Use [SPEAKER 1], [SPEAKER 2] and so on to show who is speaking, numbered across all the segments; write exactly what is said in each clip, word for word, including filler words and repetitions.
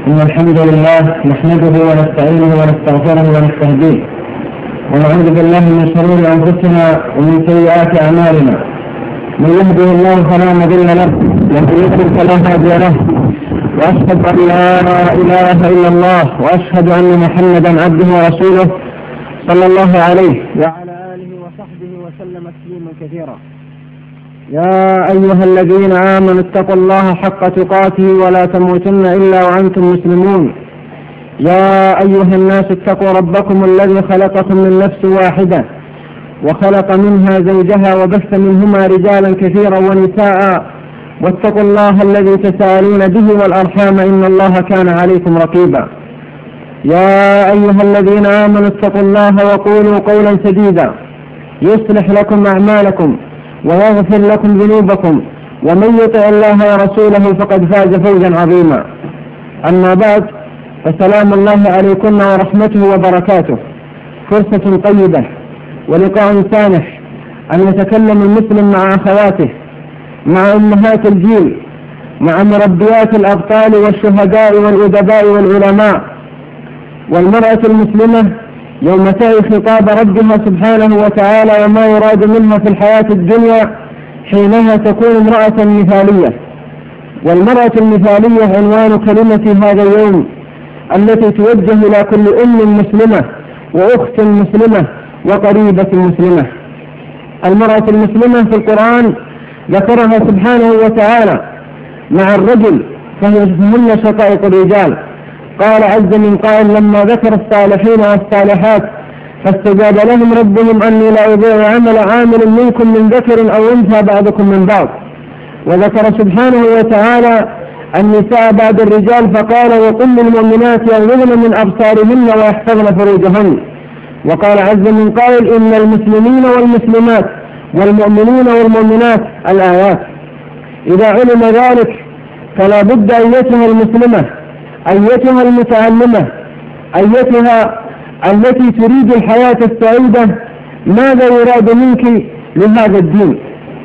[SPEAKER 1] إن الحمد لله نحمده ونستعينه ونستغفره ونستهديه ونعوذ بالله من شرور أنفسنا ومن سيئات أعمالنا. من يهده الله فلا مضل له ومن يضلل فلا هادي له، وأشهد أن لا إله إلا الله وأشهد أن محمدا عبده ورسوله صلى الله عليه وعلى آله وصحبه وسلم تسليما كثيرا. يا أيها الذين آمنوا اتقوا الله حق تقاته ولا تموتن إلا وأنتم مسلمون. يا أيها الناس اتقوا ربكم الذي خلقكم من نفس واحدة وخلق منها زوجها وبث منهما رجالا كثيرا ونساء، واتقوا الله الذي تساءلون به والأرحام إن الله كان عليكم رقيبا. يا أيها الذين آمنوا اتقوا الله وقولوا قولا سديدا يصلح لكم أعمالكم ويغفر لكم ذنوبكم، ومن يطع الله ورسوله فقد فاز فوزا عظيما. أما بعد، فسلام الله عليكم ورحمته وبركاته. فرصة طيبة ولقاء سانح أن يتكلم المسلم مع أخواته، مع أمهات الجيل، مع مربيات الأبطال والشهداء والأدباء والعلماء. والمرأة المسلمة يوم تعي خطاب ربها سبحانه وتعالى وما يراد منها في الحياة الدنيا حينها تكون امرأة مثالية. والمرأة المثالية عنوان كلمة هذا اليوم التي توجه إلى كل أم مسلمة وأخت مسلمة وقريبة مسلمة. المرأة المسلمة في القرآن ذكرها سبحانه وتعالى مع الرجل فهن شقائق الرجال. قال عز من قائل لما ذكر الصالحين والصالحات فاستجاب لهم ربهم أني لا أضيع عمل عامل منكم من ذكر أو أنثى بعضكم من بعض. وذكر سبحانه وتعالى النساء بعد الرجال فقال وقل للمؤمنات يغضضن من أبصارهن ويحفظن فروجهن. وقال عز من قائل إن المسلمين والمسلمات والمؤمنين والمؤمنات الآيات. إذا علم ذلك فلا بد أيتها المسلمة، أيتها المتعلمة، أيتها التي تريد الحياة السعيدة، ماذا يراد منك لهذا الدين؟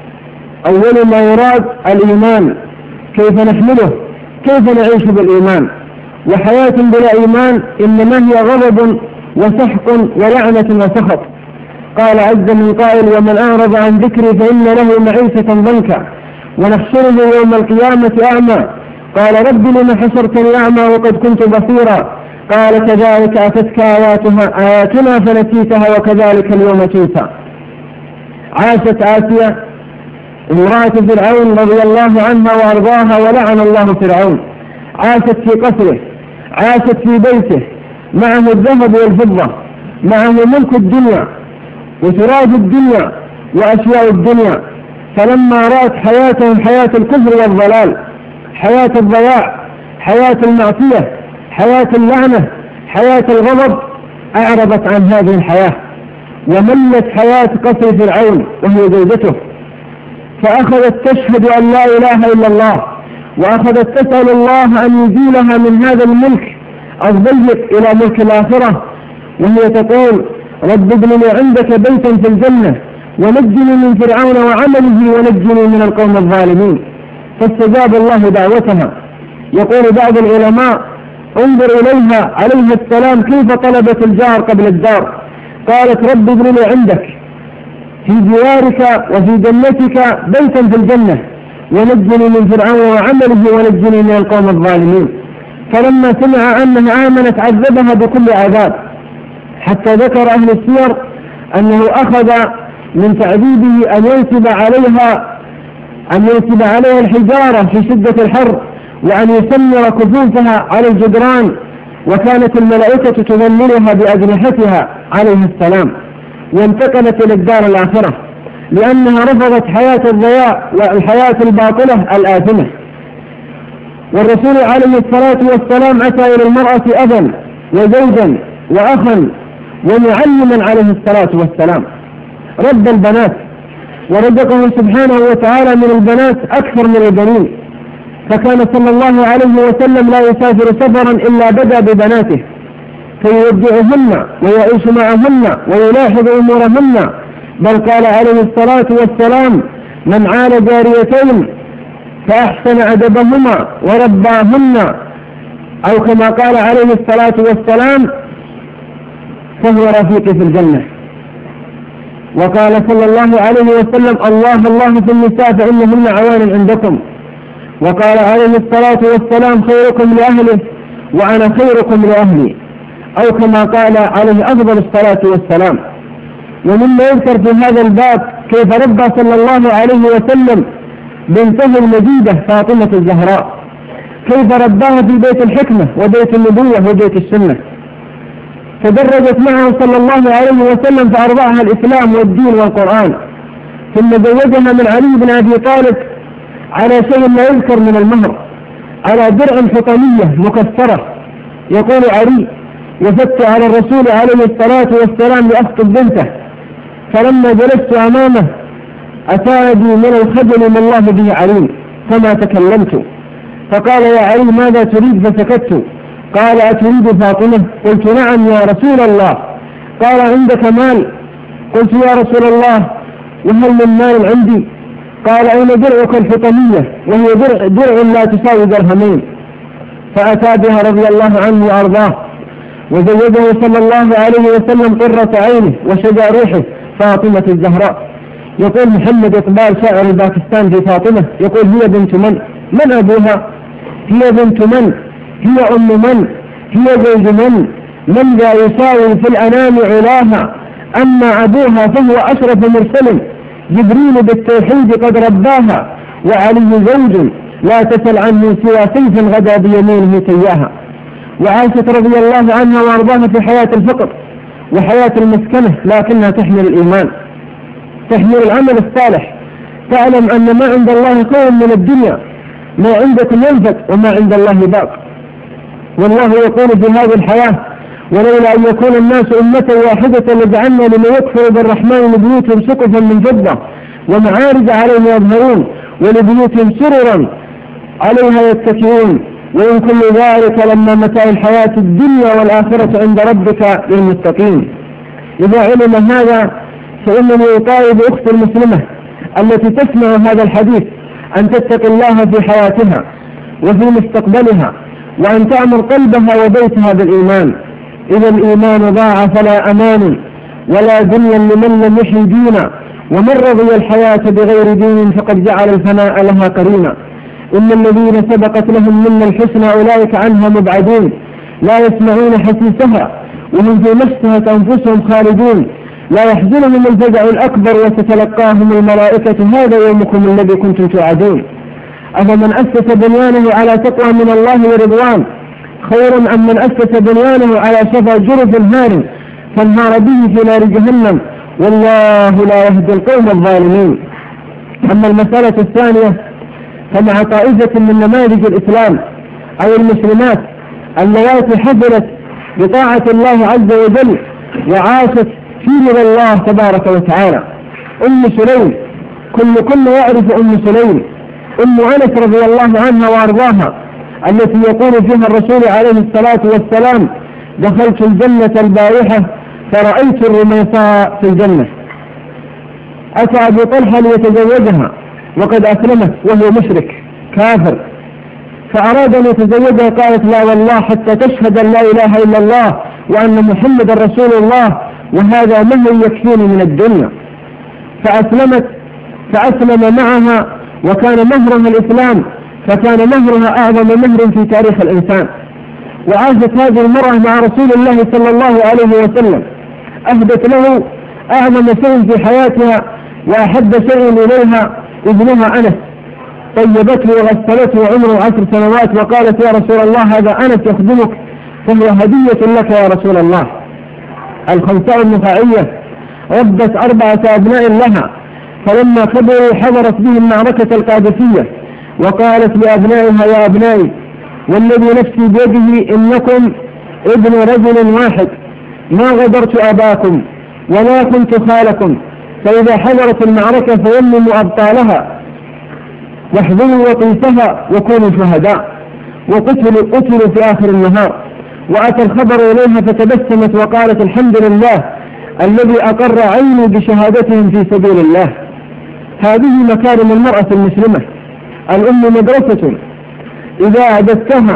[SPEAKER 1] أول ما يراد الإيمان، كيف نحمله، كيف نعيش بالإيمان. وحياة بلا إيمان إنما هي غضب وسحق ولعنة وسخط. قال عز من قائل ومن أعرض عن ذكري فإن له معيشة ضنكا ونحشره يوم القيامة أعمى. قال رب لما حشرتني أعمى وقد كنت بصيرا. قال كذلك أتتك آياتها آياتنا فنسيتها وكذلك اليوم تنسى. عاشت آسيا امرأة فرعون رضي الله عنها وأرضاها ولعن الله فرعون. عاشت في قصره، عاشت في بيته، معه الذهب والفضة، معه ملك الدنيا وتراث الدنيا وأشياء الدنيا. فلما رأت حياتهم حياة الكفر والضلال، حياة الضياع، حياة المعصية، حياة اللعنة، حياة الغضب، أعرضت عن هذه الحياة وملت حياة قصر فرعون وهي زوجته. فأخذت تشهد أن لا إله إلا الله، وأخذت تسأل الله أن يزيلها من هذا الملك الضيق إلى ملك الآخرة، وهي تقول رب ابن لي عندك بيتا في الجنة ونجني من فرعون وعمله ونجني من القوم الظالمين. فاستجاب الله دعوتها. يقول بعض العلماء انظر إليها عليه السلام كيف طلبت الجار قبل الدار. قالت رب ابن لي عندك في جوارك وفي جنتك بيتا في الجنة ونجني من فرعون وعمله ونجني من القوم الظالمين. فلما سمع أنها آمنت عذبها بكل عذاب، حتى ذكر أهل السير أنه أخذ من تعذيبه أن ينسب عليها أن ينسب عليها الحجارة في شدة الحر، وأن يسمر كفوفها على الجدران، وكانت الملائكة تظللها بأجنحتها عليه السلام. وانتقلت إلى الدار الآخرة لأنها رفضت حياة الضياع والحياة الباطلة الآثمة. والرسول عليه الصلاة والسلام أتى إلى المرأة أبا وزوجا وأخا ومعلما عليه الصلاة والسلام. رب البنات ورزقه سبحانه وتعالى من البنات أكثر من البنين، فكان صلى الله عليه وسلم لا يسافر سفرا إلا بدأ ببناته فيودعهن ويعيش معهن ويلاحظ أمورهن. بل قال عليه الصلاة والسلام من عال جاريتين فأحسن أدبهما ورباهن أو كما قال عليه الصلاة والسلام فهو رفيقي في الجنة. وقال صلى الله عليه وسلم الله الله في النساء فإنهن عوان عندكم. وقال عليه الصلاة والسلام خيركم لأهله وأنا خيركم لأهلي، أو كما قال عليه أفضل الصلاة والسلام. ومما يذكر في هذا الباب كيف ربى صلى الله عليه وسلم بنته المجيدة فاطمة الزهراء، كيف رباها في بيت الحكمة وبيت النبوة وبيت السنة، تدرجت معه صلى الله عليه وسلم فأرضعها الإسلام والدين والقرآن، ثم زوجها من علي بن أبي طالب على شيء لا يذكر من المهر، على درع حطمية مكسرة. يقول علي وفدت على الرسول عليه الصلاة والسلام لأخطب بنته، فلما جلست أمامه أتاني من الخجل ما الله به عليم فما تكلمت، فقال يا علي ماذا تريد؟ فسكت. قال أتريد فاطمة؟ قلت نعم يا رسول الله. قال عندك مال؟ قلت يا رسول الله وهل من مال عندي؟ قال أين درعك الحطمية؟ وهي درع, درع لا تساوي درهمين. فأتى بها رضي الله عنه وأرضاه وزوجه صلى الله عليه وسلم قرة عينه وشجع روحه فاطمة الزهراء. يقول محمد إقبال شاعر الباكستان في فاطمة، يقول هي بنت من؟ من أبوها؟ هي بنت من؟ هي أم من؟ هي زوج من؟ من ذا يساوي في الأنام علاها؟ أما أبوها فهو أشرف مرسل، جبريل بالتوحيد قد رباها، وعلي زوج لا تسل عنه سوى سيف غدا بيمينه تياها. وعاشت رضي الله عنها وأرضاها في حياة الفقر وحياة المسكنة، لكنها تحمل الإيمان، تحمل العمل الصالح، تعلم أن ما عند الله خير من الدنيا، ما عندكم ينفد وما عند الله باق. والله يقول في هذه الحياة ولولا أن يكون الناس أمة واحدة لجعلنا لمن يكفر بالرحمن لبيوتهم سقفا من فضة ومعارج عليها يظهرون ولبيوتهم سررا عليها يتكئون، وإن كل ذلك لما متاع الحياة الدنيا والآخرة عند ربك للمتقين. إذا علم هذا فإنني أطالب أختي المسلمة التي تسمع هذا الحديث أن تتقي الله في حياتها وفي مستقبلها، وأن تعمر قلبها وبيتها بالإيمان. إذا الإيمان ضاع فلا أمان ولا دنيا لمن لم يحي دينا، ومن رضي الحياة بغير دين فقد جعل الفناء لها قرينا. إن الذين سبقت لهم منا الحسنى أولئك عنها مبعدون، لا يسمعون حسيسها وهم في نفسها أنفسهم خالدون، لا يحزنهم الفزع الأكبر وتتلقاهم الملائكة هذا يومكم الذي كنتم توعدون. أفمن أسس بنيانه على تقوى من الله ورضوان خير أم من أسس بنيانه على شفا جرف هار فانهار به في نار جهنم، والله لا يهدي القوم الظالمين. أما المسألة الثانية فمع طائفة من نماذج الإسلام أو المسلمات اللواتي حفلت بطاعة الله عز وجل وعاشت في رضا الله تبارك وتعالى. أم سليم، كل كل يعرف أم سليم، أم أنس رضي الله عنها وأرضاها، التي يقول فيها الرسول عليه الصلاة والسلام دخلت الجنة البارحة فرأيت الرميصاء في الجنة. أتى أبو طلحة ليتزوجها وقد أسلمت وهو مشرك كافر، فأراد أن يتزوجها، قالت لا والله حتى تشهد أن لا إله إلا الله وأن محمد رسول الله، وهذا مهر يكفيني من الدنيا. فأسلمت فأسلم معها وكان مهرها الإسلام، فكان مهرها أعظم مهر في تاريخ الإنسان. وعاشت هذه المرأة مع رسول الله صلى الله عليه وسلم، أهدت له أعظم شيء في حياتها وأحب شيء إليها ابنها أنس، طيبته وغسلته وعمره عشر سنوات، وقالت يا رسول الله هذا أنس يخدمك فهو هدية لك يا رسول الله. الخنساء النخاعية ربت أربعة أبناء لها، فلما كبروا حضرت بهم معركة القادسية وقالت لأبنائها يا أبنائي والذي نفسي بيده إنكم ابن رجل واحد، ما غدرت أباكم ولا كنت خالكم، فإذا حضرت المعركة فيمنوا أبطالها واحذروا وطيسها وكونوا شهداء. وقتلوا قتلوا في آخر النهار. وأتى الخبر إليها فتبسمت وقالت الحمد لله الذي أقر عيني بشهادتهم في سبيل الله. هذه مكارم المرأة المسلمة. الأم مدرسة إذا أعددتها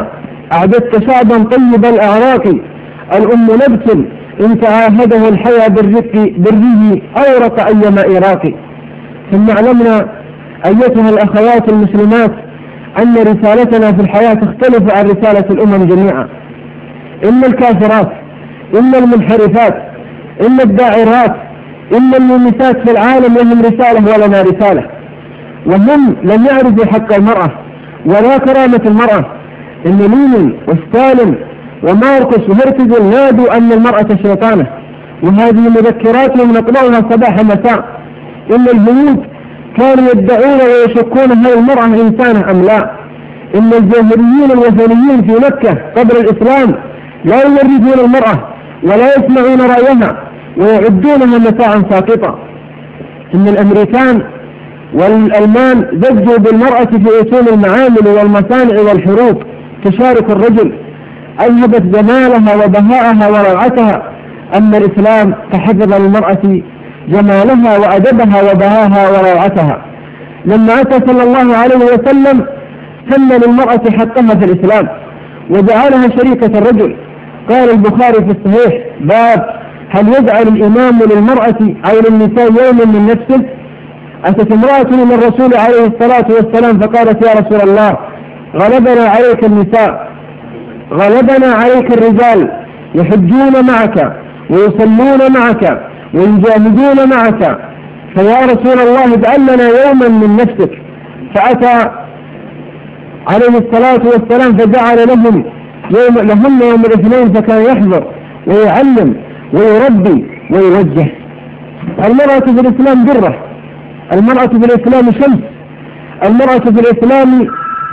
[SPEAKER 1] أعددت شعبا طيب الأعراق، الأم نبت إن تعاهده الحياة بالرق بره أورق أيما إراق. ثم علمنا أيتها الأخوات المسلمات أن رسالتنا في الحياة تختلف عن رسالة الأمم جميعا. إن الكافرات، إن المنحرفات، إن الداعرات، إن المميتات في العالم لهم رسالة ولنا رسالة، وهم لم يعرفوا حق المرأة ولا كرامة المرأة. إن لينين وستالين وماركوس وهرتزل نادوا أن المرأة شيطانة، وهذه مذكراتهم نقرأها صباح مساء. إن الهنود كانوا يدعون ويشكون هل المرأة إنسانة أم لا. إن الجاهليين الوثنيين في مكة قبل الإسلام لا يورثون المرأة ولا يسمعون رأيها ويعدونها متاعا ساقطا. إن الأمريكان والألمان زجوا بالمرأة في أصول المعامل والمصانع والحروب تشارك الرجل، أذهبت جمالها وبهاءها وروعتها. أما الإسلام فحفظ للمرأة جمالها وأدبها وبهاها وروعتها. لما أتى صلى الله عليه وسلم سن للمرأة حقها في الإسلام وجعلها شريكة الرجل. قال البخاري في الصحيح: باب هل يجعل الإمام للمرأة أو للنساء يوما من نفسه؟ أتت امرأة من الرسول عليه الصلاة والسلام فقالت: يا رسول الله، غلبنا عليك النساء، غلبنا عليك الرجال، يحجون معك ويصلون معك ويجاهدون معك، فيا رسول الله اجعل لنا يوما من نفسك. فأتى عليه الصلاة والسلام فجعل لهم يوم لهم يوم الاثنين، فكان يحضر ويعلم ويربي ويوجه. المرأة في الإسلام درة، المرأة في الإسلام شمس، المرأة في الإسلام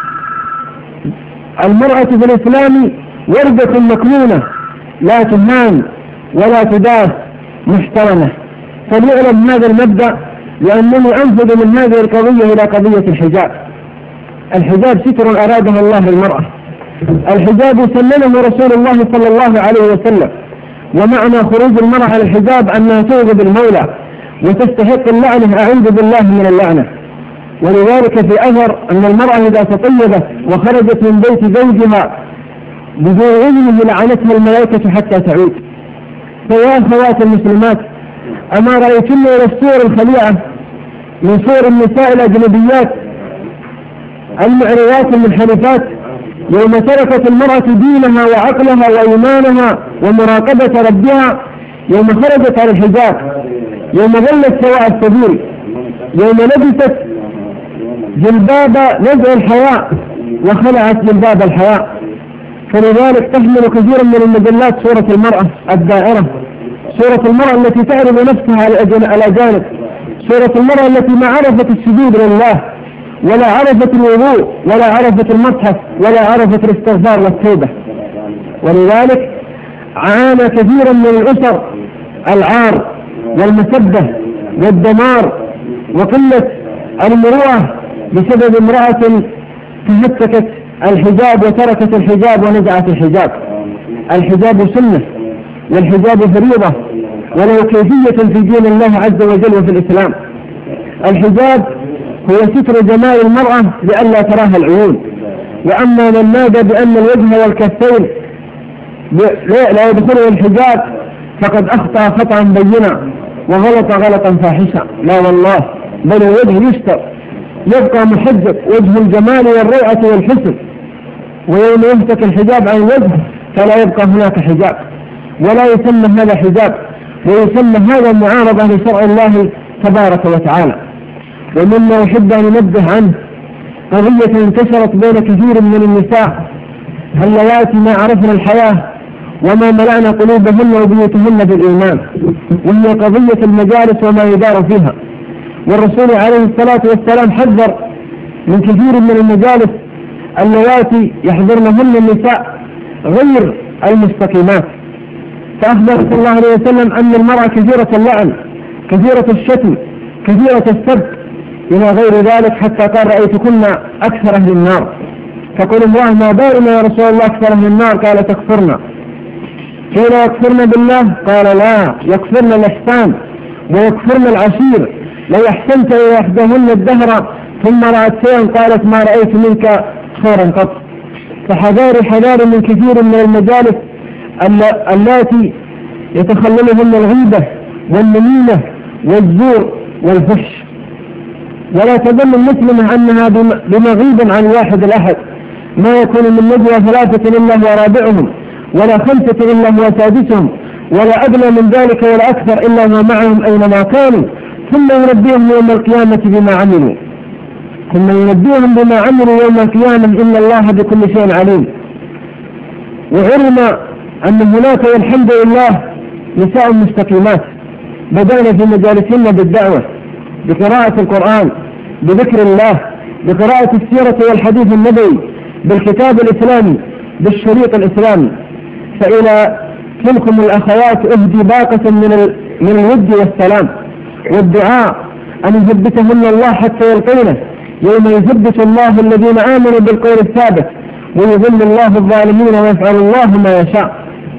[SPEAKER 1] المرأة في الإسلام وردة مكنونة لا تهان ولا تداس، محترمة. فليعلم هذا المبدأ، لأنني أنفذ من هذه القضية إلى قضية الحجاب. الحجاب ستر أراده الله للمرأة. الحجاب سننه رسول الله صلى الله عليه وسلم، ومعنى خروج المرأة على الحجاب أنها توجب المولى وتستحق اللعنة، أعوذ بالله من اللعنة. ولذلك في أثر أن المرأة إذا تطيبت وخرجت من بيت زوجها بدون إذنه لعنتها الملائكة حتى تعود. فيا أخوات المسلمات، أما رأيتن إلى الصور الخليعة من صور النساء الأجنبيات المعرضات المنحرفات، يوم تركت المرأة دينها وعقلها وإيمانها ومراقبة ربها، يوم خرجت على الحجاب، يوم ظلت سواء السبيل، يوم لبست جلباب نزع الحياء وخلعت جلباب الحياء. فلذلك تحمل كثيرا من المجلات صورة المرأة الدائرة، صورة المرأة التي تعرض نفسها على الأجانب، صورة المرأة التي ما عرفت السجود لله ولا عرفت الوضوء ولا عرفت المصحف ولا عرفت الاستغفار والتوبة. ولذلك عانى كثيرا من الأسر العار والمسبة والدمار وقلة المروءة بسبب امرأة تهتكت الحجاب وتركت الحجاب ونزعت الحجاب. الحجاب سنة والحجاب فريضة وله كيفية في دين الله عز وجل وفي الإسلام. الحجاب هو ستر جمال المرأة لئلا تراها العيون. وأما من نادى بأن الوجه والكفين لا يدخله الحجاب فقد أخطأ خطأ بينا وغلط غلطا فاحشا. لا والله، بل الوجه يستر، يبقى محجب وجه الجمال والروعة والحسن، ويوم يمسك الحجاب عن الوجه فلا يبقى هناك حجاب ولا يسمى هذا حجاب، ويسمى هذا معارضة لشرع الله تبارك وتعالى. ومما أحب أن ننبه عنه قضية انتشرت بين كثير من النساء اللواتي ما عرفن الحياة وما ملأنا قلوبهن وبيوتهن بالإيمان، وهي قضية المجالس وما يدار فيها. والرسول عليه الصلاة والسلام حذر من كثير من المجالس اللواتي يحضرنهن النساء غير المستقيمات. فأخبر صلى الله عليه وسلم أن المرأة كثيرة اللعن، كثيرة الشتم، كثيرة السب إلى غير ذلك، حتى قال: رأيتكن أكثر أهل النار. فقل امرأة: ما بالنا يا رسول الله أكثر أهل النار؟ قال: تكفرنا. قيل: يكفرن بالله؟ قال: لا، يكفرن الإحسان ويكفرن العشير. لو أحسنت إلى إحداهن الدهر ثم رأت شيئا قالت: ما رأيت منك خيرا قط. فحذار حذار من كثير من المجالس اللاتي يتخللهن الغيبة والنميمة والزور والفحش. ولا تظن المسلمة أنها بمغيب عن واحد الأحد، ما يكون من نجوى ثلاثة إلا هو رابعهم، ولا خمسة إلا هو سادسهم، ولا أدنى من ذلك ولا أكثر إلا هو معهم أينما كانوا، ثم ينبئهم يوم القيامة بما عملوا ثم ينبئهم بما عملوا يوم القيامة إن الله بكل شيء عليم. وعلم أن هناك والحمد لله نساء مستقيمات بدأنا في مجالسنا بالدعوة، بقراءة القرآن، بذكر الله، بقراءة السيرة والحديث النبوي، بالكتاب الإسلامي، بالشريط الإسلامي. فإلى تلكم الأخوات أهدي باقة من من الود والسلام والدعاء أن يثبتهن الله حتى يلقينه يوم يثبت الله الذين آمنوا بالقول الثابت ويذل الله الظالمين ويفعل الله ما يشاء.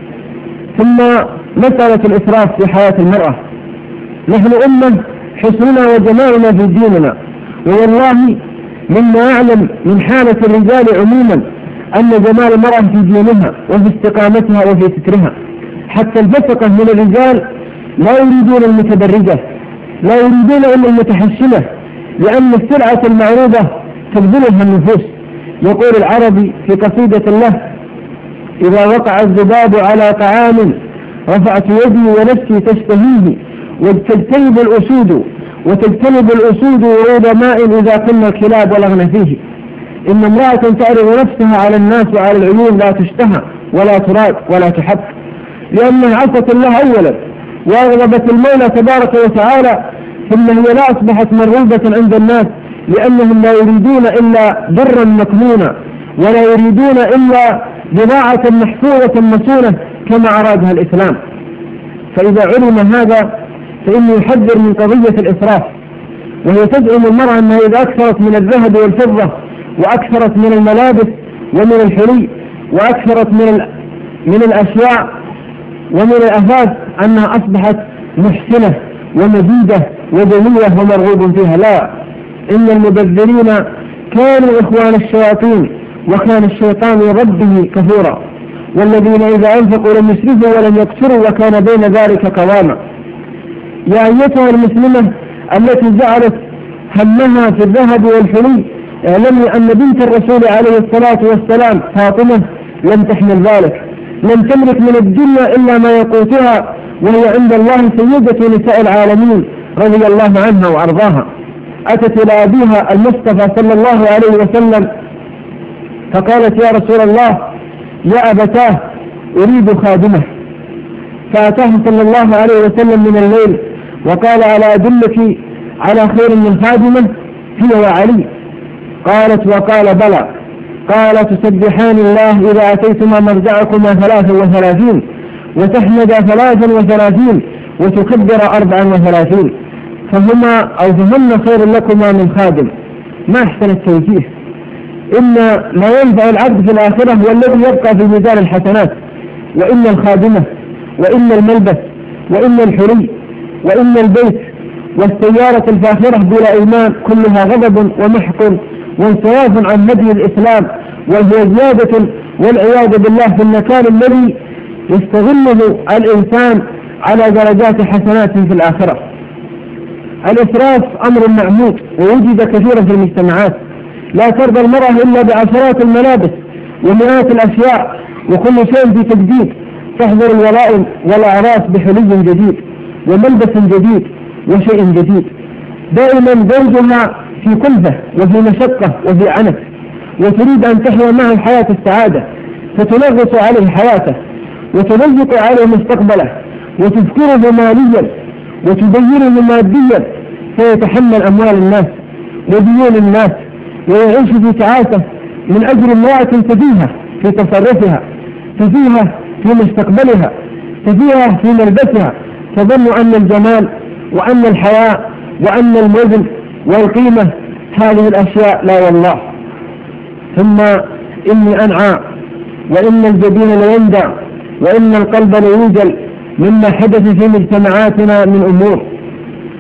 [SPEAKER 1] ثم مسألة الإسراف في حياة المرأة. نحن أمة حسننا وجمالنا في ديننا، والله مما أعلم من حالة الرجال عموما أن جمال المرأة في دينها وفي استقامتها وفي سترها. حتى الفسقة من الرجال لا يريدون المتبرجة، لا يريدون إلا المتحشمة، لأن السلعة المعروضة تبذلها النفوس. يقول العربي في قصيدة له: إذا وقع الذباب على طعام رفعت يدي ونفسي تشتهيه، وتجتنب الأسود وتجتنب الأسود ورود ماء إذا كنا الكلاب ولغن فيه. إن امرأة تعرض نفسها على الناس وعلى العيون لا تشتهى ولا تراد ولا تحب، لأنها عصت الله أولا وأغضبت المولى تبارك وتعالى، ثم هي لا أصبحت مرغوبة عند الناس، لأنهم لا يريدون إلا برا مكنونا، ولا يريدون إلا بضاعة محفوظة مسونة كما أرادها الإسلام. فإذا علم هذا فإنه يحذر من قضية الإسراف. وهي تزعم المرأة أنها إذا أكثرت من الذهب والفضة وأكثرت من الملابس ومن الحلي وأكثرت من من الأشياء ومن الأثاث أنها أصبحت محسنة ومجيدة وجميلة ومرغوب فيها. لا، إن المبذرين كانوا إخوان الشياطين وكان الشيطان لربه كفورا، والذين إذا أنفقوا لم يسرفوا ولم يقتروا وكان بين ذلك قواما. يا أيتها المسلمة التي جعلت همها في الذهب والحلي، اعلمي أن بنت الرسول عليه الصلاة والسلام فاطمة لم تحمل ذلك، لم تملك من الدنيا إلا ما يقوتها، وهي عند الله سيدة نساء العالمين رضي الله عنها وأرضاها. أتت إلى أبيها المصطفى صلى الله عليه وسلم فقالت: يا رسول الله، يا أبتاه أريد خادمة. فأتاه صلى الله عليه وسلم من الليل وقال: ألا أدلك على خير من خادمة هي وعلي؟ قالت: وقال: بلى. قال: تسبحان الله إذا أتيتما مرجعكما ثلاثا وثلاثين، وتحمد ثلاثا وثلاثين، وتكبر أربعا وثلاثين، فهما أو فهن خير لكما من خادم. ما أحسن التوجيه. إن ما ينفع العبد في الآخرة هو الذي يبقى في ميزان الحسنات، وإن الخادمة وإن الملبس وإن الحلي وإن البيت والسيارة الفاخرة بلا إيمان كلها غضب ومحق وانصراف عن هدي الإسلام، وهي زيادة والعياذ بالله في المكان الذي يستغله الإنسان على درجات حسنات في الآخرة. الإسراف أمر معمود ووجد كثيرا في المجتمعات. لا ترضى المرأة إلا بعشرات الملابس ومئات الأشياء وكل شيء في تجديد. تحضر الولائم والأعراس بحلي جديد وملبس جديد وشيء جديد. دائما زوجها في كلفة وفي مشقة وفي عنف، وتريد أن تحيا معه حياة السعادة، فتنغص عليه حياته وتضيق عليه مستقبله وتفكره ماليا وتدينه ماديا، فيتحمل أموال الناس وديون الناس ويعيش في تعاسة من أجل امرأة سفيهة في تصرفها، سفيهة في مستقبلها، سفيهة في ملبسها، تظن أن الجمال وأن الحياء وأن الوزن والقيمة هذه الأشياء. لا والله. ثم إني أنعى وإن الجبين ليندع وإن القلب ليوجل مما حدث في مجتمعاتنا من أمور،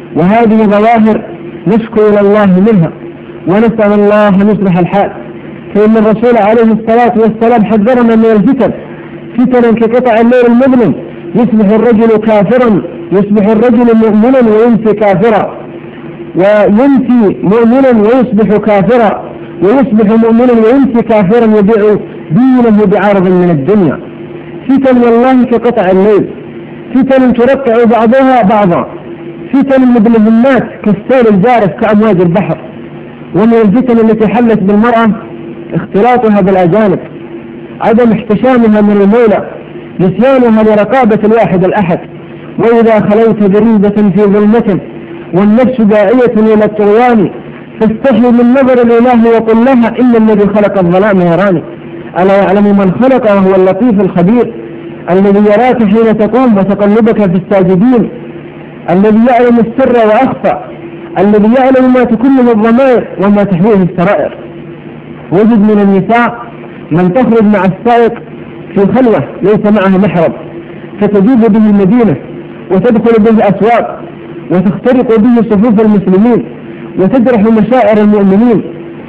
[SPEAKER 1] وهذه ظواهر نشكو إلى الله منها ونسأل الله أن يصلح الحال. فإن الرسول عليه الصلاة والسلام حذرنا من الفتن، فتنا كقطع الليل المظلم، يصبح الرجل كافرا، يصبح الرجل مؤمنا ويمسي كافرا، ويمسي مؤمنا ويصبح كافرا، ويصبح مؤمنا ويمسي كافرا، يبيع دينه بعرض من الدنيا. فتن والله كقطع الليل، فتن ترقع بعضها بعضا، فتن مدلهمات كالسيل الجارف كأمواج البحر. ومن الفتن التي حلت بالمرأة اختلاطها بالأجانب، عدم احتشامها من المولى، نسيانها لرقابة الواحد الأحد. وإذا خلوت بريدة في ظلمة والنفس داعية إلى الطغيان فاستحي من نظر الإله وقل لها إن الذي خلق الظلام يراني. ألا يعلم من خلق وهو اللطيف الخبير، الذي يراك حين تقوم وتقلبك في الساجدين، الذي يعلم السر وأخفى، الذي يعلم ما تكلم الضمائر وما تحويه السرائر. وجد من النساء من تخرج مع السائق في خلوة ليس معها محرم، فتجيب به المدينة وتدخل به الأسواق وتخترق به صفوف المسلمين وتجرح مشاعر المؤمنين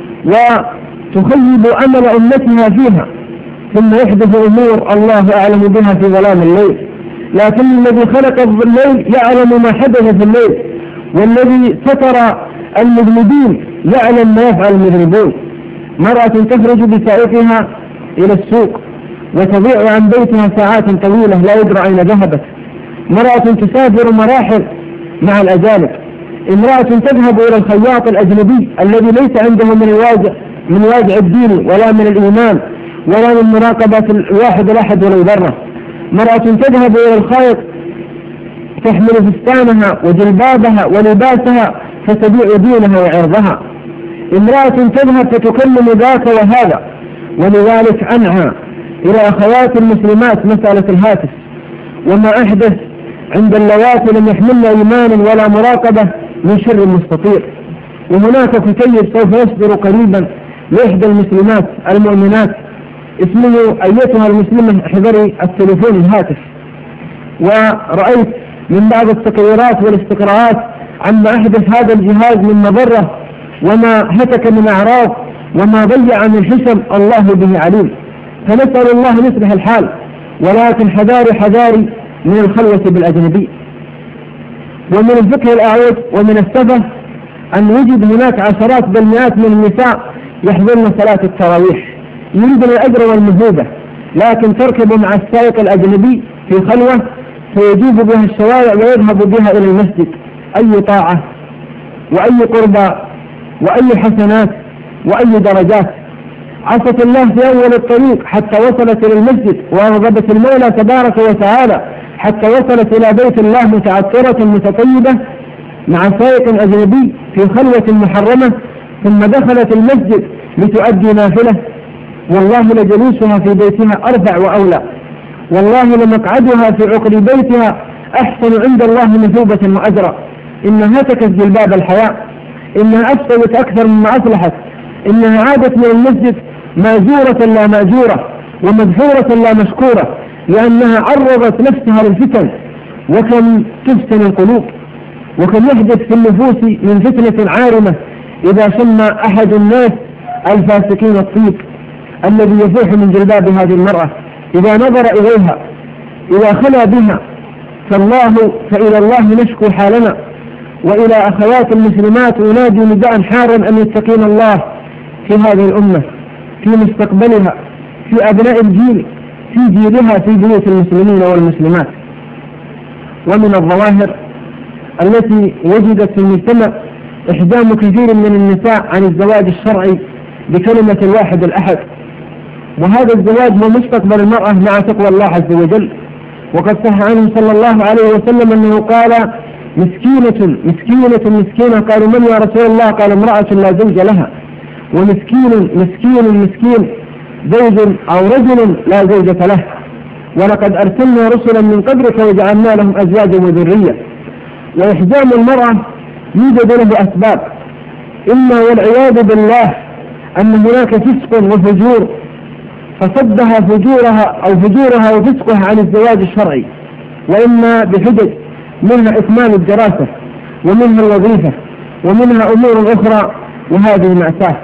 [SPEAKER 1] وتخيب أمل أمتها فيها، ثم يحدث أمور الله أعلم بها في ظلام الليل. لكن الذي خلق الليل يعلم ما حدث في الليل، والذي ستر المذنبين يعلم ما يفعل المذنبون. مرأة تخرج بسائقها إلى السوق وتضيع عن بيتها ساعات طويلة لا يدرى أين ذهبت. مرأة تسافر مراحل مع الأجانب. امرأة تذهب إلى الخياط الأجنبي الذي ليس عنده من الواجع من واجع الدين ولا من الإيمان ولا من مراقبة الواحد الأحد ولا ذرة. مرأة تذهب إلى الخيط تحمل فستانها وجلبابها ولباسها فتبيع دينها وعرضها. امرأة تذهب فتكلم ذاك وهذا. ولذلك أنعى إلى أخوات المسلمات مسألة الهاتف، وما أحدث عند اللواتي لم يحملن إيمانا ولا مراقبة من شر مستطير. وهناك كتيب سوف يصدر قريبا لإحدى المسلمات المؤمنات اسمه أيتها المسلمة احذري التليفون الهاتف. ورأيت من بعض التقريرات والاستقراءات عما أحدث هذا الجهاز من مضرة وما هتك من أعراض وما ضيع من حسن الله به عليم. فنسأل الله أن يصلح الحال، ولكن حذاري حذاري من الخلوة بالأجنبي. ومن الفقه الأعود ومن السفه أن وجد هناك عشرات بل مئات من النساء يحضرن صلاة التراويح يريدن الأجر والمثوبة، لكن تركب مع السائق الأجنبي في خلوة فيجوب بها الشوارع ويذهب بها إلى المسجد. أي طاعة وأي قربى وأي حسنات وأي درجات. عصت الله في أول الطريق حتى وصلت إلى المسجد، وأغضبت المولى تبارك وتعالى حتى وصلت إلى بيت الله متعطرة متطيبة مع سائق أجنبي في خلوة محرمة، ثم دخلت المسجد لتؤدي نافلة. والله لجلوسها في بيتها أرفع وأولى، والله لمقعدها في عقر بيتها أحسن عند الله مثوبة وأجرا. إنها هتكت جلباب الحياء، إنها أفسدت أكثر مما أصلحت، إنها عادت من المسجد ماجورة لا ماجورة ومدحورة لا مشكورة، لأنها عرضت نفسها للفتن. وكم تفتن القلوب، وكم يحدث في النفوس من فتنة عارمة إذا شم أحد الناس الفاسقين الطيب الذي يفوح من جلباب هذه المرأة، إذا نظر إليها إذا خلى بها. فالله فإلى الله نشكو حالنا، وإلى أخوات المسلمات أنادي نداء حارا أن يتقين الله في هذه الأمة، في مستقبلها، في أبناء الجيل، في جيلها، في بيوت المسلمين والمسلمات. ومن الظواهر التي وجدت في المجتمع إحجام كثير من النساء عن الزواج الشرعي بكلمة الواحد الأحد. وهذا الزواج هو مستقبل المرأة مع تقوى الله عز وجل. وقد صح عنه صلى الله عليه وسلم أنه قال مسكينة مسكينة مسكينة. قالوا من يا رسول الله؟ قال امرأة لا زوج لها. ومسكين مسكين مسكين زوج أو رجل لا زوجة له. ولقد أرسلنا رسلا من قبلك وجعلنا لهم أزواجا وذرية. وإحجام المرأة يوجد له أسباب، إما والعياذ بالله أن هناك فسق وفجور فصدها فجورها أو فجورها وفسقها عن الزواج الشرعي، وإما بحجج منها إكمال الدراسة ومنها الوظيفة ومنها أمور أخرى، وهذه مأساة.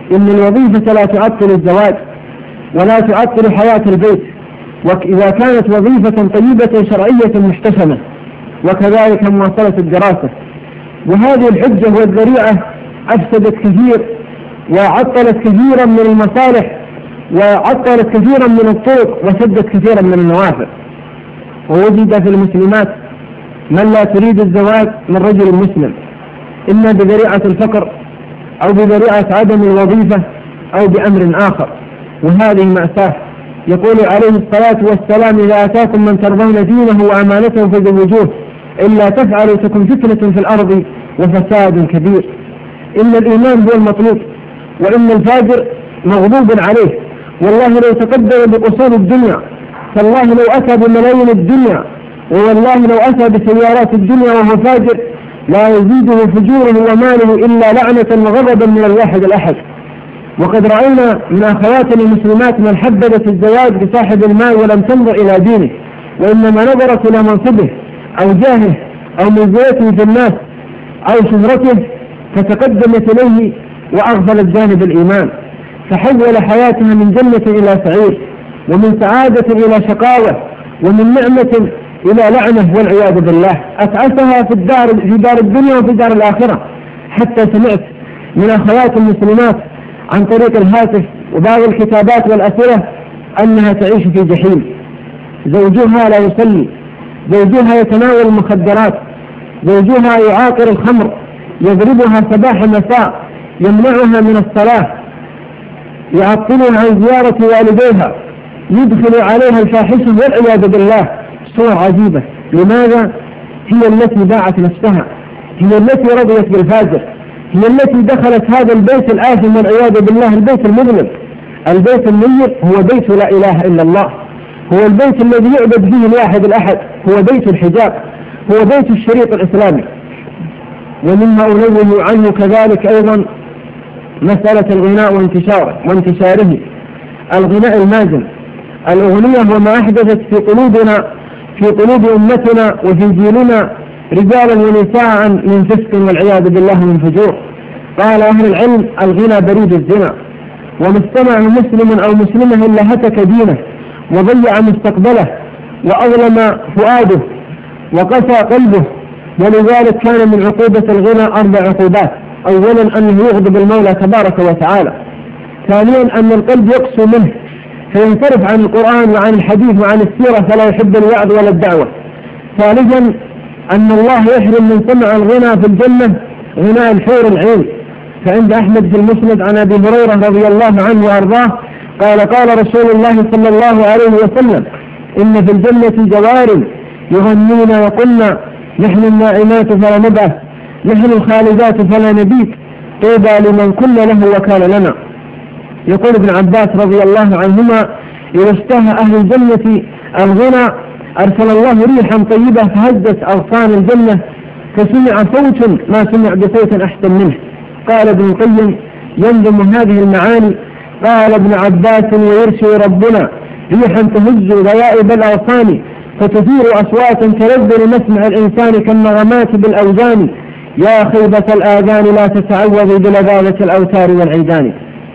[SPEAKER 1] إن الوظيفة لا تعطل الزواج ولا تعطل حياة البيت، وإذا كانت وظيفة طيبة شرعية محتشمة، وكذلك مواصلة الدراسة. وهذه الحجة والذريعة أفسدت كثير وعطلت كثيرا من المصالح وعطلت كثيرا من الطرق وسدت كثيرا من النوافذ. ووجد في المسلمات من لا تريد الزواج من رجل مسلم، إما بذريعة الفقر أو بذريعة عدم الوظيفة أو بأمر آخر، وهذه مأساة. يقول عليه الصلاة والسلام: إذا أتاكم من ترضون دينه وأمانته فزوجوه، إلا تفعلوا تكن فتنة في الأرض وفساد كبير. إن الإيمان هو المطلوب، وإن الفاجر مغضوب عليه. والله لو تقدم بقصور الدنيا، فالله لو أتى بملايين الدنيا، والله لو أتى بسيارات الدنيا وهو فاجر لا يزيده فجوره وماله إلا لعنة وغضبا من الواحد الأحد. وقد رأينا من أخواتنا المسلمات من حبذت الزواج بصاحب المال ولم تنظر إلى دينه، وإنما نظرت إلى منصبه أو جاهه أو منزلته في الناس أو شهرته، فتقدمت إليه وأغفلت جانب الإيمان، فحول حياتها من جنة إلى سعير، ومن سعادة إلى شقاوة، ومن نعمة إلى لعنة والعياذ بالله. أتعسها في الدار في دار الدنيا وفي دار الآخرة. حتى سمعت من أخوات المسلمات عن طريق الهاتف وبعض الكتابات والأسئلة أنها تعيش في جحيم. زوجها لا يصلي، زوجها يتناول المخدرات، زوجها يعاقر الخمر، يضربها صباح مساء، يمنعها من الصلاة، يعطلها عن زيارة والديها، يدخل عليها الفاحشة والعياذ بالله. صور عجيبة. لماذا؟ هي التي باعت نفسها، هي التي رضيت بالفاجر، هي التي دخلت هذا البيت الآثم والعياذ بالله، البيت المظلم. البيت المنير هو بيت لا إله إلا الله، هو البيت الذي يعبد فيه الواحد الأحد، هو بيت الحجاب، هو بيت الشريط الإسلامي. ومما أنوه عنه كذلك أيضا مسألة الغناء وانتشاره وانتشاره الغناء الماجن. الأغنية وما أحدثت في قلوبنا في قلوب أمتنا وفي جيلنا رجالا ونساء من فسق والعياذ بالله من فجور. قال أهل العلم: الغنى بريد الزنا، وما استمع مسلم أو مسلمة إلا هتك دينه وضيع مستقبله وأظلم فؤاده وقسى قلبه. ولذلك كان من عقوبة الغنى أربع عقوبات: أولا أنه يغضب المولى تبارك وتعالى، ثانيا أن القلب يقسو منه فينصرف عن القرآن وعن الحديث وعن السيرة فلا يحب الوعظ ولا الدعوة، ثالثا أن الله يحرم من سمع الغنى في الجنة غناء الحور العين. فعند أحمد في المسند عن أبي هريرة رضي الله عنه وأرضاه قال: قال رسول الله صلى الله عليه وسلم: إن في الجنة جوار يغنون وقلنا: نحن الناعمات فلا نبأس، نحن الخالدات فلا نبيت، طوبى لمن كن له وكان لنا. يقول ابن عباس رضي الله عنهما: إذا اشتهى أهل الجنة الغنى أرسل الله ريحا طيبة فهزت أغصان الجنة فسمع صوت ما سمع بصوت أحسن منه. قال ابن القيم ينظم هذه المعاني: قال ابن عباس: ويرسل ربنا ريحا تهز غيائب الأغصان فتثير أصواتا تلذ لمسمع الإنسان كالنغمات بالأوزان. يا خيبة الآذان لا تتعوذ بلذاذة الأوتار والعيدان.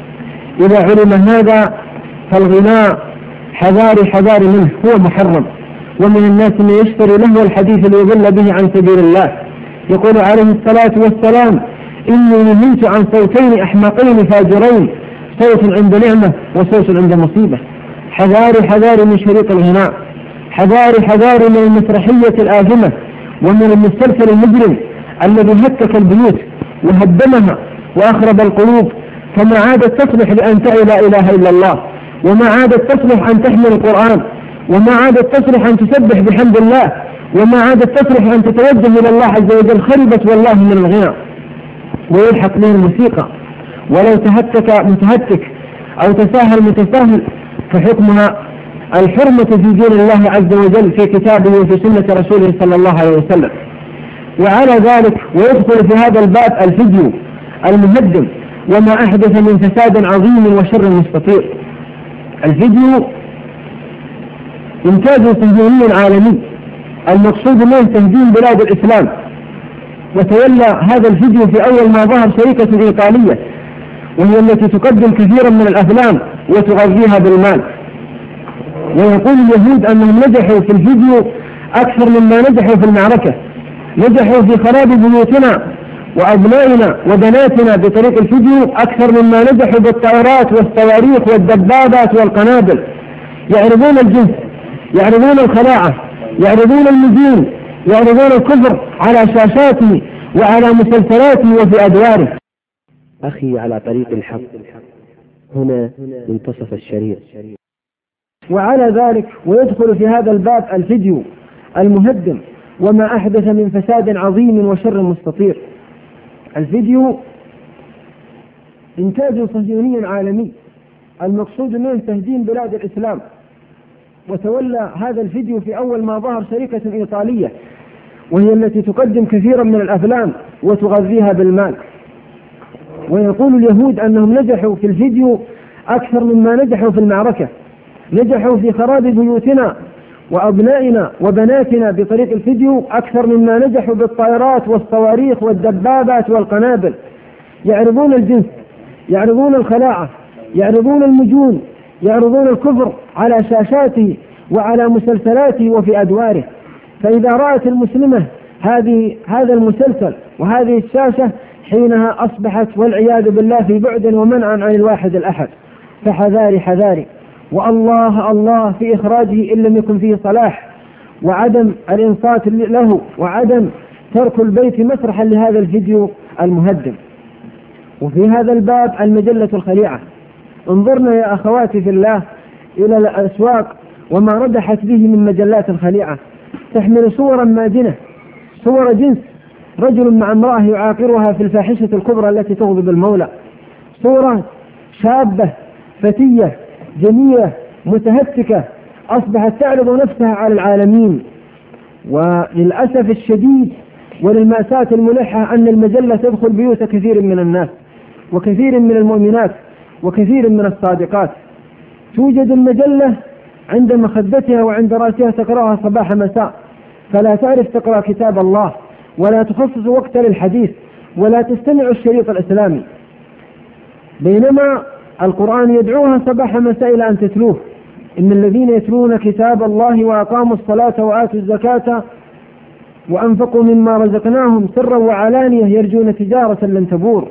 [SPEAKER 1] إذا علم هذا فالغناء حذار حذار منه، هو محرم. ومن الناس من يشتري له الحديث ليضل به عن سبيل الله. يقول عليه الصلاة والسلام: إني نهيت عن صوتين أحمقين فاجرين، صوت عند نعمة وصوت عند مصيبة. حذار حذار من شريط الغناء، حذار حذار من المسرحية الآثمة ومن المسلسل المجرم الذي هتك البيوت وهدمها وأخرب القلوب، فما عادت تصلح لأن تعي لا إله إلا الله، وما عادت تصلح أن تحمل القرآن، وما عادت تصلح أن تسبح بحمد الله، وما عادت تصلح أن تتوجه إلى الله عز وجل. خربت والله من الغناء. ويلحق به الموسيقى، ولو تهتك متهتك أو تساهل متساهل فحكمها الحرمة في دين الله عز وجل في كتابه وفي سنة رسوله صلى الله عليه وسلم. وعلى ذلك ويدخل في هذا الباب الفيديو المهدم وما أحدث من فساد عظيم وشر مستطير. الفيديو إنتاج صهيوني عالمي المقصود منه تهديم بلاد الإسلام، وتولى هذا الفيديو في أول ما ظهر شركة إيطالية، وهي التي تقدم كثيرا من الأفلام وتغذيها بالمال. ويقول اليهود أنهم نجحوا في الفيديو أكثر مما نجحوا في المعركة، نجحوا في خراب بيوتنا وأبنائنا وبناتنا بطريق الفيديو أكثر مما نجحوا بالطائرات والصواريخ والدبابات والقنابل. يعرضون الجنس، يعرضون الخلاعة، يعرضون المدين، يعرضون الكفر على شاشاته وعلى مسلسلاته وفي أدواره.
[SPEAKER 2] أخي على طريق الحق، هنا منتصف الشريط.
[SPEAKER 1] وعلى ذلك ويدخل في هذا الباب الفيديو المهدم وما أحدث من فساد عظيم وشر مستطير. الفيديو إنتاج صهيوني عالمي، المقصود منه تهديم بلاد الإسلام. وتولى هذا الفيديو في أول ما ظهر شركة إيطالية، وهي التي تقدم كثيرا من الأفلام وتغذيها بالمال. ويقول اليهود أنهم نجحوا في الفيديو أكثر مما نجحوا في المعركة، نجحوا في خراب بيوتنا وأبنائنا وبناتنا بطريق الفيديو أكثر مما نجحوا بالطائرات والصواريخ والدبابات والقنابل. يعرضون الجنس، يعرضون الخلاعة، يعرضون المجون، يعرضون الكفر على شاشاته وعلى مسلسلاته وفي أدواره. فإذا رأت المسلمة هذه هذا المسلسل وهذه الشاشة حينها أصبحت والعياذ بالله في بعد ومنعا عن الواحد الأحد. فحذاري حذاري، والله الله في إخراجه إن لم يكن فيه صلاح، وعدم الإنصات له، وعدم ترك البيت مسرحا لهذا الفيديو المهدم. وفي هذا الباب المجلة الخليعة، انظرنا يا أخواتي في الله إلى الأسواق وما ردحت به من مجلات الخليعة، تحمل صورا ماجنة، صور جنس، رجل مع امرأة يعاقرها في الفاحشة الكبرى التي تغضب المولى، صورة شابة فتية جميلة متهتكة أصبحت تعرض نفسها على العالمين. وللأسف الشديد وللمأساة الملحة أن المجلة تدخل بيوت كثير من الناس وكثير من المؤمنات وكثير من الصادقات. توجد المجلة عند مخدتها وعند رأسها تقرأها صباح مساء، فلا تعرف تقرأ كتاب الله ولا تخصص وقت للحديث ولا تستمع الشريط الإسلامي، بينما القرآن يدعوها صباح مساء إلى أن تتلوه. إن الذين يتلون كتاب الله وأقاموا الصلاة وآتوا الزكاة وأنفقوا مما رزقناهم سرا وعلانية يرجون تجارة لن تبور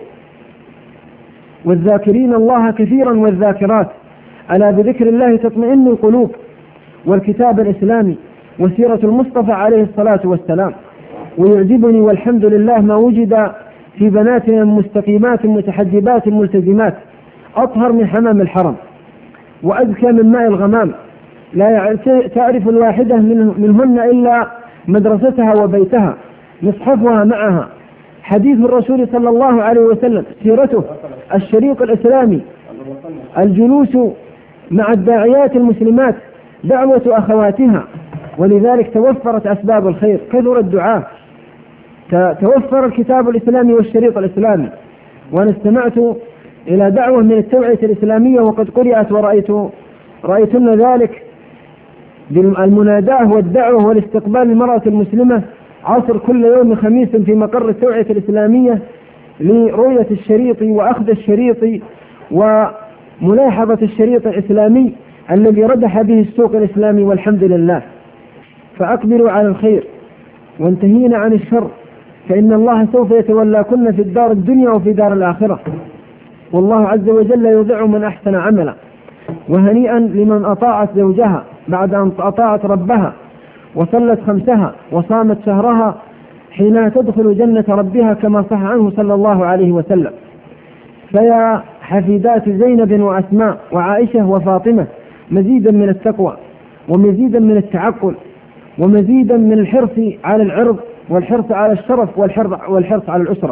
[SPEAKER 1] والذاكرين الله كثيرا والذاكرات ألا بذكر الله تطمئن القلوب. والكتاب الإسلامي وسيرة المصطفى عليه الصلاة والسلام. ويعجبني والحمد لله ما وجد في بناتنا مستقيمات متحجبات ملتزمات أطهر من حمام الحرم وأذكى من ماء الغمام، لا تعرف الواحدة منهن إلا مدرستها وبيتها، مصحفها معها، حديث الرسول صلى الله عليه وسلم، سيرته، الشريط الإسلامي، الجلوس مع الداعيات المسلمات، دعوة أخواتها. ولذلك توفرت أسباب الخير، كثر الدعاء، توفر الكتاب الإسلامي والشريط الإسلامي. وأنا استمعت إلى دعوة من التوعية الإسلامية وقد قرأت ورأيت رأيتن ذلك بالمناداة والدعوة والاستقبال للمرأة المسلمة عصر كل يوم خميس في مقر التوعية الإسلامية لرؤية الشريط وأخذ الشريط وملاحظة الشريط الإسلامي الذي ردح به السوق الإسلامي والحمد لله. فأقبلوا على الخير وانتهينا عن الشر، فإن الله سوف يتولاكن في الدار الدنيا وفي دار الآخرة، والله عز وجل يضع من أحسن عملا. وهنيئا لمن أطاعت زوجها بعد أن أطاعت ربها وصلت خمسها وصامت شهرها حين تدخل جنة ربها كما صح عنه صلى الله عليه وسلم. فيا حفيدات زينب وأسماء وعائشة وفاطمة مزيدا من التقوى ومزيدا من التعقل ومزيدا من الحرص على العرض والحرص على الشرف والحرص على الأسرة.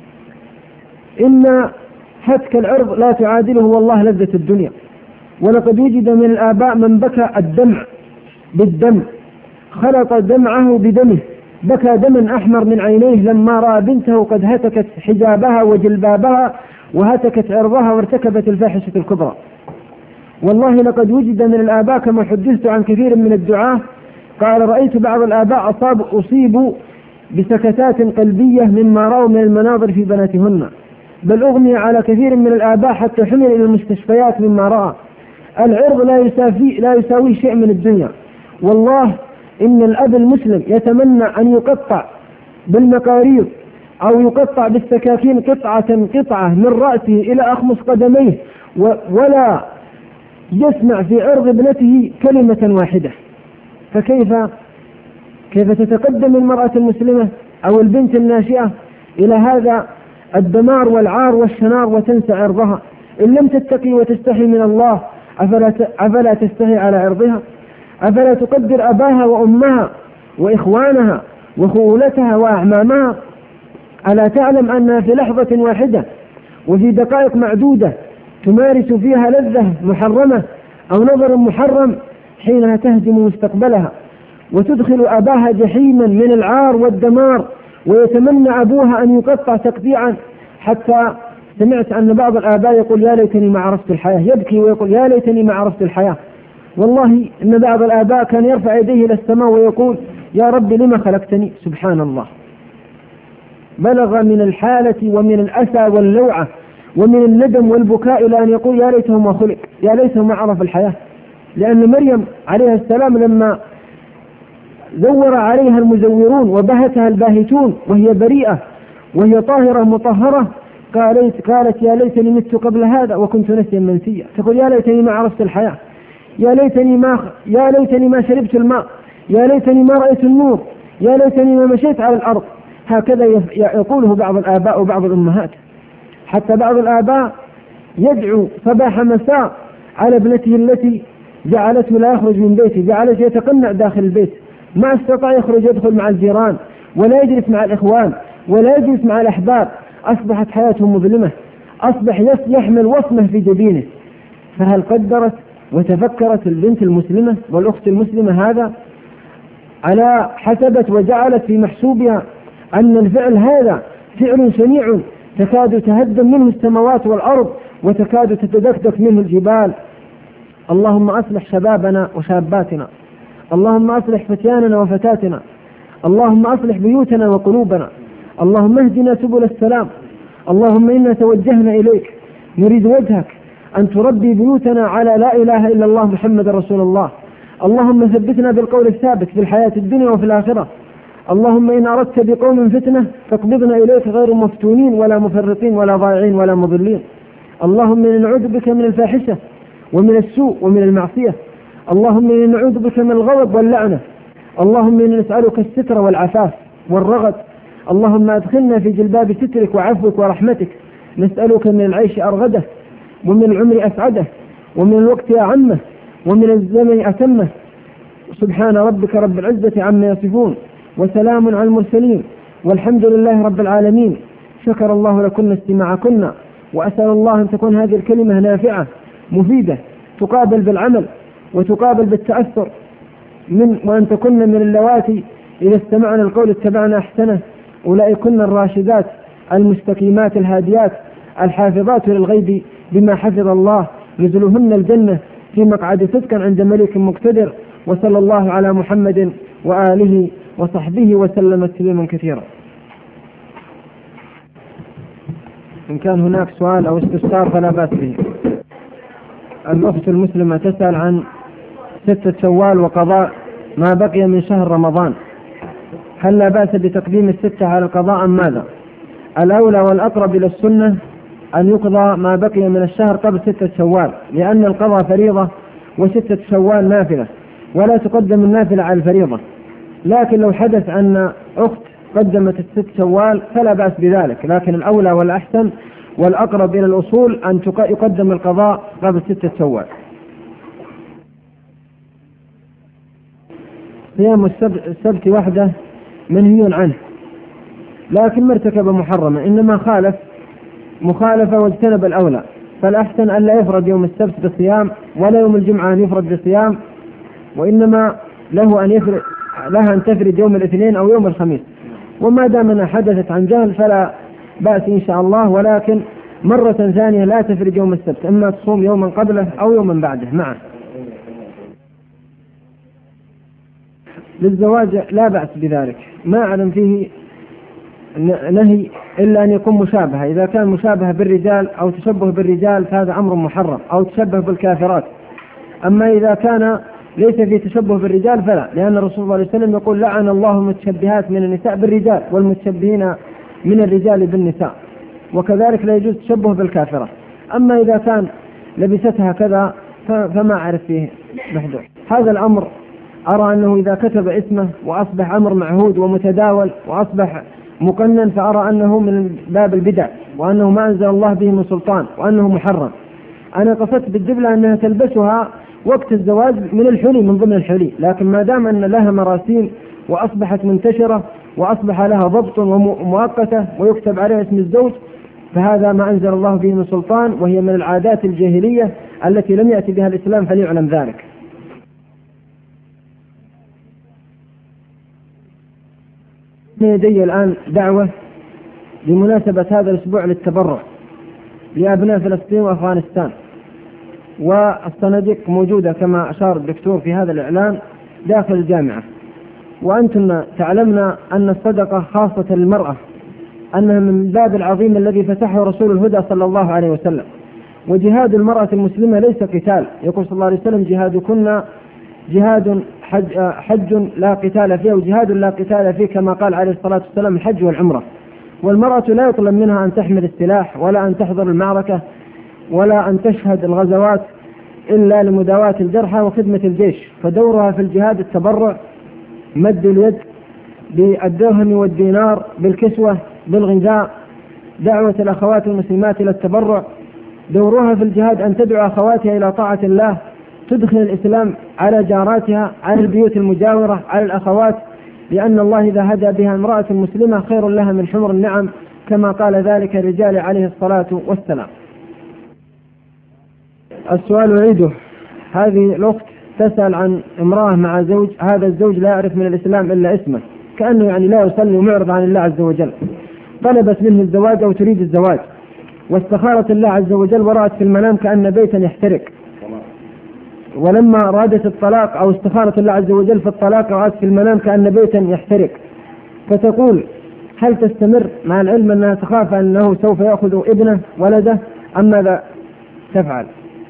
[SPEAKER 1] إن هتك العرض لا تعادله والله لذة الدنيا. ولقد وجد من الآباء من بكى الدمع بالدم، خلط دمعه بدمه، بكى دما أحمر من عينيه لما رأى بنته قد هتكت حجابها وجلبابها وهتكت عرضها وارتكبت الفاحشة الكبرى. والله لقد وجد من الآباء كما حدثت عن كثير من الدعاة قال رأيت بعض الآباء أصاب أصيبوا بسكتات قلبية مما رأوا من المناظر في بناتهن،
[SPEAKER 3] بل أغمي على كثير من الآباء حتى حمل إلى المستشفيات مما رأى. العرض لا يساوي لا يساوي شيء من الدنيا. والله إن الأب المسلم يتمنى أن يقطع بالمقاريض أو يقطع بالسكاكين قطعة قطعة من رأسه إلى أخمص قدميه ولا يسمع في عرض ابنته كلمة واحدة. فكيف كيف تتقدم المرأة المسلمة أو البنت الناشئة إلى هذا الدمار والعار والشنار وتنسى عرضها؟ إن لم تتقي وتستحي من الله أفلا أفلا تستحي على عرضها؟ أفلا تقدر أباها وأمها وإخوانها وخولتها وأعمامها؟ ألا تعلم أنها في لحظة واحدة وفي دقائق معدودة تمارس فيها لذة محرمة أو نظر محرم حينها تهدم مستقبلها وتدخل أباها جحيما من العار والدمار، ويتمنى أبوها أن يقطع تقطيعا. حتى سمعت أن بعض الآباء يقول يا ليتني ما عرفت الحياة، يبكي ويقول يا ليتني ما عرفت الحياة. والله إن بعض الآباء كان يرفع يديه إلى السماء ويقول يا رب لما خلقتني؟ سبحان الله. بلغ من الحالة ومن الأسى واللوعة ومن الندم والبكاء إلى أن يقول يا ليته ما خلق، يا ليته ما عرف الحياة. لأن مريم عليها السلام لما زور عليها المزورون وبهتها الباهتون وهي بريئة وهي طاهرة مطهرة قالت, قالت يا ليتني مت قبل هذا وكنت نسيا منسيا. تقول يا ليتني ما عرفت الحياة، يا ليتني ما يا ليتني ما شربت الماء، يا ليتني ما رأيت النور، يا ليتني ما مشيت على الأرض. هكذا يقوله بعض الآباء وبعض الأمهات. حتى بعض الآباء يدعو صباح مساء على ابنته التي جعلته لا يخرج من بيته، جعلته يتقنع داخل البيت، ما استطاع يخرج يدخل مع الجيران ولا يجلس مع الإخوان ولا يجلس مع الأحباب. أصبحت حياته مظلمة، أصبح يحمل وصمة في جبينه. فهل قدرت وتفكرت البنت المسلمة والأخت المسلمة هذا؟ على حسبت وجعلت في محسوبها أن الفعل هذا فعل شنيع تكاد تهدم منه السماوات والأرض وتكاد تتدكدك منه الجبال. اللهم أصلح شبابنا وشاباتنا، اللهم أصلح فتياننا وفتاتنا، اللهم أصلح بيوتنا وقلوبنا، اللهم اهدنا سبل السلام. اللهم إنا توجهنا إليك نريد وجهك أن تربي بيوتنا على لا إله إلا الله محمد رسول الله. اللهم ثبتنا بالقول الثابت في الحياة الدنيا وفي الآخرة. اللهم إن أردت بقوم فتنة فاقبضنا إليك غير مفتونين ولا مفرطين ولا ضائعين ولا مضلين. اللهم إن نعوذ بك من الفاحشة ومن السوء ومن المعصية. اللهم إن نعوذ بك من الغضب واللعنة. اللهم إن نسألك الستر والعفاف والرغد. اللهم أدخلنا في جلباب سترك وعفوك ورحمتك. نسألك من العيش أرغده ومن العمر أسعده ومن الوقت أعمه ومن الزمن أتمه. سبحان ربك رب العزة عما يصفون وسلام على المرسلين والحمد لله رب العالمين. شكر الله لكم استماعكن، وأسأل الله أن تكون هذه الكلمة نافعة مفيدة تقابل بالعمل وتقابل بالتأثر من وأن تكون من اللواتي إذا استمعنا القول اتبعنا أحسنه. أولئكن الراشدات المستقيمات الهاديات الحافظات للغيب بما حفظ الله، نزلهن الجنة في مقعد صدق عند ملك مقتدر. وصلى الله على محمد وآله وصحبه وسلم تسليما كثيرا. إن كان هناك سؤال أو استفسار فلا بأس به. الأخت المسلمة تسأل عن ستة شوال وقضاء ما بقي من شهر رمضان، هل لا بأس بتقديم الستة على القضاء أم ماذا؟ الأولى والأقرب إلى السنة أن يقضى ما بقي من الشهر قبل ستة شوال، لأن القضاء فريضة وستة شوال نافلة، ولا تقدم النافلة على الفريضة. لكن لو حدث أن أخت قدمت الست شوال فلا بأس بذلك، لكن الأولى والأحسن والأقرب إلى الأصول أن يقدم القضاء قبل ستة شوال. صيام السبت وحده منهي عنه، لكن ما ارتكب محرما، إنما خالف مخالفة واجتنب الأولى. فالأحسن أن لا يفرد يوم السبت بصيام ولا يوم الجمعة أن يفرد بصيام، وإنما له أن يفرد لها أن تفرد يوم الاثنين أو يوم الخميس. وما دام أنها حدثت عن جهل فلا بأس إن شاء الله، ولكن مرة ثانية لا تفرد يوم السبت، إما تصوم يوما قبله أو يوما بعده معه. للزواج لا بأس بذلك، ما أعلم فيه نهي إلا أن يكون مشابهة. إذا كان مشابهة بالرجال أو تشبه بالرجال فهذا أمر محرم، أو تشبه بالكافرات. أما إذا كان ليس في تشبه بالرجال فلا، لأن الرسول صلى الله عليه وسلم يقول لعن الله المتشبهات من النساء بالرجال والمتشبهين من الرجال بالنساء، وكذلك لا يجوز تشبه بالكافرة. أما إذا كان لبستها كذا فما أعرف فيه محدود. هذا الأمر أرى أنه إذا كتب اسمه وأصبح أمر معهود ومتداول وأصبح مقنن فأرى أنه من باب البدع، وأنه ما أنزل الله به من سلطان، وأنه محرم. أنا قصدت بالدبلة أنها تلبسها وقت الزواج من الحلي، من ضمن الحلي، لكن ما دام أن لها مراسيم وأصبحت منتشرة وأصبح لها ضبط ومؤقتة ويكتب عليها اسم الزوج فهذا ما أنزل الله به من سلطان، وهي من العادات الجاهلية التي لم يأتي بها الإسلام فليعلم ذلك. لدي الآن دعوة بمناسبة هذا الأسبوع للتبرع لأبناء فلسطين وأفغانستان، والصناديق موجودة كما أشار الدكتور في هذا الإعلان داخل الجامعة. وأنتم تعلمنا أن الصدقة خاصة للمرأة أنها من الباب العظيم الذي فتحه رسول الهدى صلى الله عليه وسلم. وجهاد المرأة المسلمة ليس قتال، يقول صلى الله عليه وسلم جهادكن جهاد حج, حج لا قتال فيه، وجهاد لا قتال فيه، كما قال عليه الصلاة والسلام الحج والعمرة. والمرأة لا يطلب منها أن تحمل السلاح ولا أن تحضر المعركة ولا أن تشهد الغزوات إلا لمداواة الجرحى وخدمة الجيش، فدورها في الجهاد التبرع، مد اليد بالدرهم والدينار، بالكسوة، بالغذاء، دعوة الأخوات المسلمات إلى التبرع. دورها في الجهاد أن تدعو أخواتها إلى طاعة الله، تدخل الإسلام على جاراتها، على البيوت المجاورة، على الأخوات، لأن الله إذا هدى بها امرأة مسلمة خير لها من حمر النعم، كما قال ذلك الرجال عليه الصلاة والسلام. السؤال أعيده. هذه الأخت تسأل عن امرأة مع زوج، هذا الزوج لا يعرف من الإسلام إلا اسمه، كأنه يعني لا يصلي ومعرض عن الله عز وجل. طلبت منه الزواج أو تريد الزواج، واستخارت الله عز وجل ورأت في المنام كأن بيتا يحترق، ولما أرادت الطلاق أو استخارت الله عز وجل في الطلاق رأت في المنام كأن بيتا يحترق، فتقول هل تستمر مع العلم أنها تخاف أنه سوف يأخذ ابنه ولده أم ماذا تفعل؟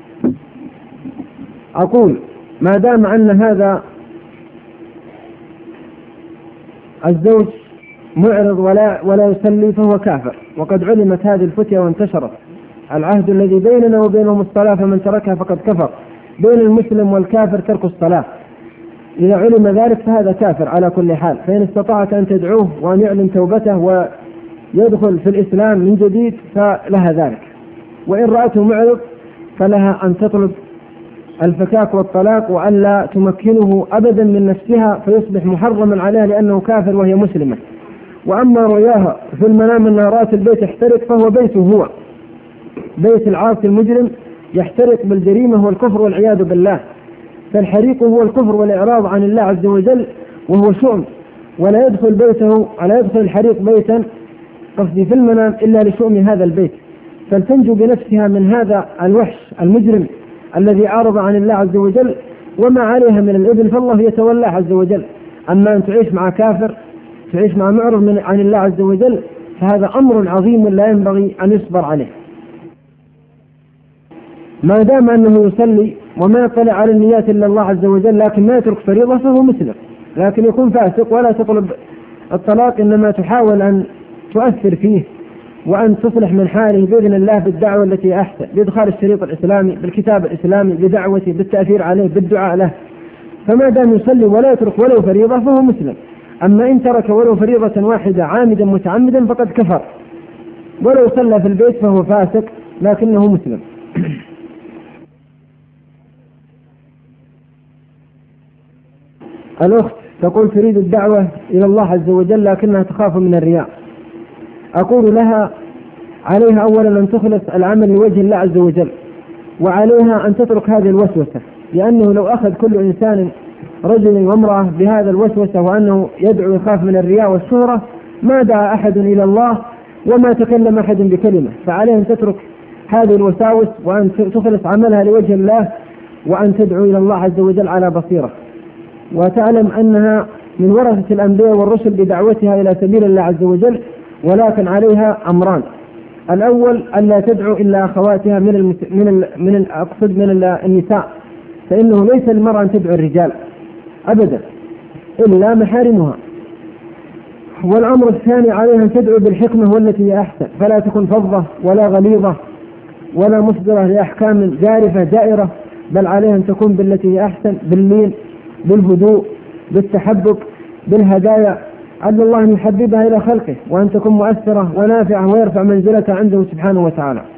[SPEAKER 3] أقول ما دام أن هذا الزوج معرض ولا ولا يصلي فهو كافر، وقد علمت هذه الفتية وانتشرت. العهد الذي بيننا وبينهم الصلاة فمن تركها فقد كفر، بين المسلم والكافر ترك الصلاة. إذا علم ذلك فهذا كافر على كل حال، فإن استطاعت أن تدعوه وأن يعلن توبته ويدخل في الإسلام من جديد فلها ذلك. وإن رأته معرض فلها أن تطلب الفكاك والطلاق، وألا تمكنه أبدا من نفسها فيصبح محرما عليها لأنه كافر وهي مسلمة. وأما رؤياها في المنام أن رأت البيت يحترق فهو بيته هو، بيت العاصي المجرم يحترق بالجريمة والكفر والعياذ بالله. فالحريق هو الكفر والإعراض عن الله عز وجل، وهو شؤم، ولا يدخل بيته ولا يدخل الحريق بيتا قصدي في المنام إلا لشؤم هذا البيت. فلتنجو بنفسها من هذا الوحش المجرم الذي أعرض عن الله عز وجل، وما عليها من الإذن فالله يتولى عز وجل. أما أن تعيش مع كافر، تعيش مع معرض من عن الله عز وجل، فهذا أمر عظيم لا ينبغي أن يصبر عليه. ما دام أنه يصلي وما يطلع على النيات إلا الله عز وجل لكن ما يترك فريضة فهو مسلم، لكن يكون فاسق ولا تطلب الطلاق، إنما تحاول أن تؤثر فيه وأن تصلح من حاله بإذن الله بالدعوة التي أحسن، بإدخال الشريط الإسلامي، بالكتاب الإسلامي، بدعوته، بالتأثير عليه، بالدعاء له. فما دام يصلي ولا يترك ولو فريضة فهو مسلم. أما إن ترك ولو فريضة واحدة عامدا متعمدا فقد كفر، ولو صلى في البيت فهو فاسق لكنه مسلم. الأخت تقول تريد الدعوة إلى الله عز وجل لكنها تخاف من الرياء. أقول لها عليها أولا أن تخلص العمل لوجه الله عز وجل، وعليها أن تترك هذه الوسوسة، لأنه لو أخذ كل إنسان رجل وامرأة بهذا الوسوسة وأنه يدعو يخاف من الرياء والشهرة ما دعا أحد إلى الله وما تكلم أحد بكلمة. فعليها أن تترك هذه الوساوس وأن تخلص عملها لوجه الله، وأن تدعو إلى الله عز وجل على بصيرة، وتعلم أنها من ورثة الأنبياء والرسل بدعوتها إلى سبيل الله عز وجل، ولكن عليها أمران: الأول ألا تدعو إلا أخواتها من المس... من ال... من ال... أقصد من ال... النساء، فإنه ليس للمرأة أن تدعو الرجال أبدا إلا محارمها. والأمر الثاني عليها أن تدعو بالحكمة والتي هي أحسن، فلا تكن فظة ولا غليظة ولا مصدرة لأحكام جارفة دائرة، بل عليها أن تكون بالتي هي أحسن، باللين، بالهدوء، بالتحبب، بالهدايا، عل الله أن يحببها إلى خلقه، وأن تكون مؤثرة ونافعة ويرفع منزلتها عنده سبحانه وتعالى.